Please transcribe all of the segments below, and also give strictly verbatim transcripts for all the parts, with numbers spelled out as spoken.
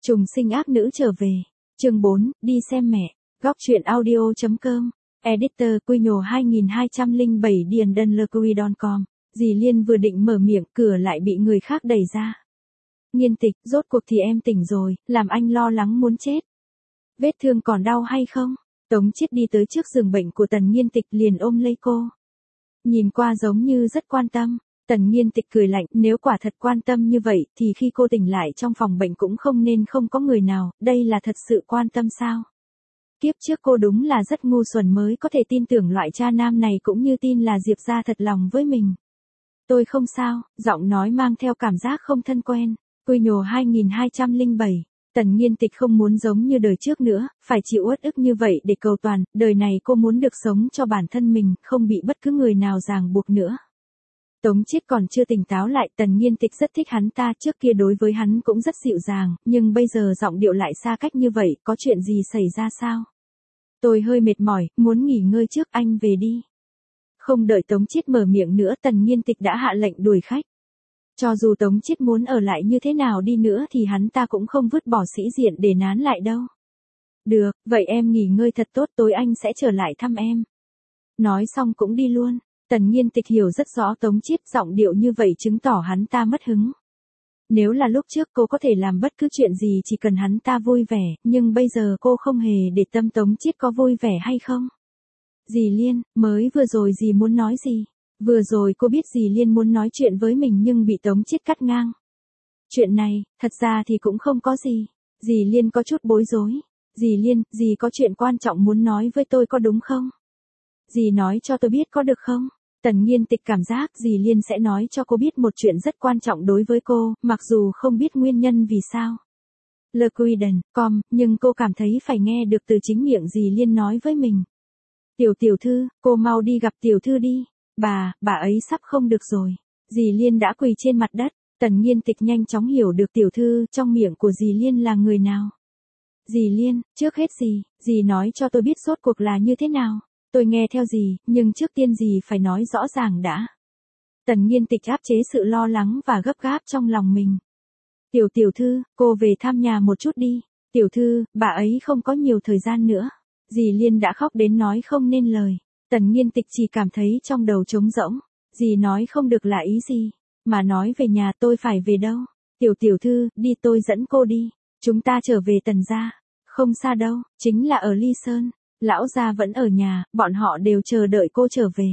Trùng sinh ác nữ trở về. Chương bốn, đi xem mẹ. Góc truyện audio.com. Editor Quy Nhồ hai nghìn hai trăm lẻ bảy Điền Đơn Lơ Quy Đon Com. Dì Liên vừa định mở miệng, cửa lại bị người khác đẩy ra. Nghiên Tịch, rốt cuộc thì em tỉnh rồi, làm anh lo lắng muốn chết. Vết thương còn đau hay không? Tống Chiết đi tới trước giường bệnh của Tần Nghiên Tịch liền ôm lấy cô. Nhìn qua giống như rất quan tâm. Tần Nghiên Tịch cười lạnh, nếu quả thật quan tâm như vậy thì khi cô tỉnh lại trong phòng bệnh cũng không nên không có người nào, đây là thật sự quan tâm sao? Kiếp trước cô đúng là rất ngu xuẩn mới có thể tin tưởng loại cha nam này cũng như tin là Diệp gia thật lòng với mình. Tôi không sao, giọng nói mang theo cảm giác không thân quen. Quy Nhồ hai nghìn hai trăm lẻ bảy. Tần Nghiên Tịch không muốn giống như đời trước nữa, phải chịu uất ức như vậy để cầu toàn, đời này cô muốn được sống cho bản thân mình, không bị bất cứ người nào ràng buộc nữa. Tống Chiết còn chưa tỉnh táo lại, Tần Nghiên Tịch rất thích hắn ta, trước kia đối với hắn cũng rất dịu dàng, nhưng bây giờ giọng điệu lại xa cách như vậy, có chuyện gì xảy ra sao? Tôi hơi mệt mỏi, muốn nghỉ ngơi trước, anh về đi. Không đợi Tống Chiết mở miệng nữa, Tần Nghiên Tịch đã hạ lệnh đuổi khách. Cho dù Tống Chiết muốn ở lại như thế nào đi nữa thì hắn ta cũng không vứt bỏ sĩ diện để nán lại đâu. Được, vậy em nghỉ ngơi thật tốt, tối anh sẽ trở lại thăm em. Nói xong cũng đi luôn. Tần Nghiên Tịch hiểu rất rõ Tống Chiết, giọng điệu như vậy chứng tỏ hắn ta mất hứng. Nếu là lúc trước cô có thể làm bất cứ chuyện gì chỉ cần hắn ta vui vẻ, nhưng bây giờ cô không hề để tâm Tống Chiết có vui vẻ hay không. Dì Liên, mới vừa rồi dì muốn nói gì? Vừa rồi cô biết dì Liên muốn nói chuyện với mình nhưng bị Tống Chiết cắt ngang. Chuyện này, thật ra thì cũng không có gì. Dì Liên có chút bối rối. Dì Liên, dì có chuyện quan trọng muốn nói với tôi có đúng không? Dì nói cho tôi biết có được không? Tần Nghiên Tịch cảm giác dì Liên sẽ nói cho cô biết một chuyện rất quan trọng đối với cô, mặc dù không biết nguyên nhân vì sao. Le Quiden, com, nhưng cô cảm thấy phải nghe được từ chính miệng dì Liên nói với mình. Tiểu tiểu thư, cô mau đi gặp tiểu thư đi. Bà, bà ấy sắp không được rồi. Dì Liên đã quỳ trên mặt đất. Tần Nghiên Tịch nhanh chóng hiểu được tiểu thư trong miệng của dì Liên là người nào. Dì Liên, trước hết dì, dì nói cho tôi biết rốt cuộc là như thế nào. Tôi nghe theo dì, nhưng trước tiên dì phải nói rõ ràng đã. Tần Nghiên Tịch áp chế sự lo lắng và gấp gáp trong lòng mình. Tiểu tiểu thư, cô về thăm nhà một chút đi. Tiểu thư, bà ấy không có nhiều thời gian nữa. Dì Liên đã khóc đến nói không nên lời. Tần Nghiên Tịch chỉ cảm thấy trong đầu trống rỗng. Dì nói không được là ý gì. Mà nói về nhà tôi phải về đâu. Tiểu tiểu thư, đi tôi dẫn cô đi. Chúng ta trở về Tần gia. Không xa đâu, chính là ở Ly Sơn. Lão gia vẫn ở nhà, bọn họ đều chờ đợi cô trở về.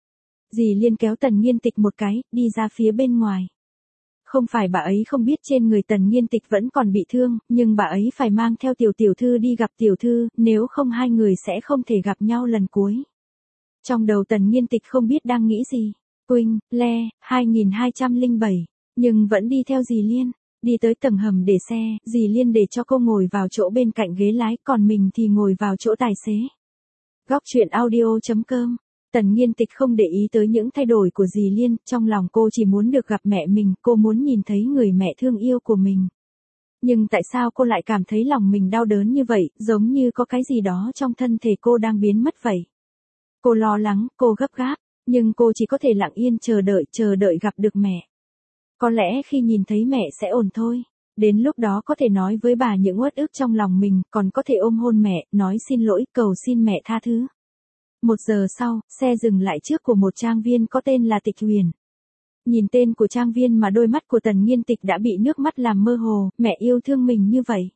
Dì Liên kéo Tần Nghiên Tịch một cái, đi ra phía bên ngoài. Không phải bà ấy không biết trên người Tần Nghiên Tịch vẫn còn bị thương, nhưng bà ấy phải mang theo tiểu tiểu thư đi gặp tiểu thư, nếu không hai người sẽ không thể gặp nhau lần cuối. Trong đầu Tần Nghiên Tịch không biết đang nghĩ gì. Quỳnh, Le, hai nghìn hai trăm lẻ bảy, nhưng vẫn đi theo dì Liên. Đi tới tầng hầm để xe, dì Liên để cho cô ngồi vào chỗ bên cạnh ghế lái, còn mình thì ngồi vào chỗ tài xế. Góc truyện audio.com. Tần Nghiên Tịch không để ý tới những thay đổi của dì Liên, trong lòng cô chỉ muốn được gặp mẹ mình, cô muốn nhìn thấy người mẹ thương yêu của mình. Nhưng tại sao cô lại cảm thấy lòng mình đau đớn như vậy, giống như có cái gì đó trong thân thể cô đang biến mất vậy. Cô lo lắng, cô gấp gáp, nhưng cô chỉ có thể lặng yên chờ đợi, chờ đợi gặp được mẹ. Có lẽ khi nhìn thấy mẹ sẽ ổn thôi. Đến lúc đó có thể nói với bà những uất ức trong lòng mình, còn có thể ôm hôn mẹ, nói xin lỗi, cầu xin mẹ tha thứ. Một giờ sau, xe dừng lại trước của một trang viên có tên là Tịch Huyền. Nhìn tên của trang viên mà đôi mắt của Tần Nghiên Tịch đã bị nước mắt làm mơ hồ, mẹ yêu thương mình như vậy.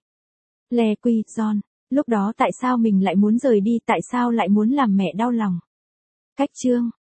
Le Quy John, lúc đó tại sao mình lại muốn rời đi, tại sao lại muốn làm mẹ đau lòng? Cách chương.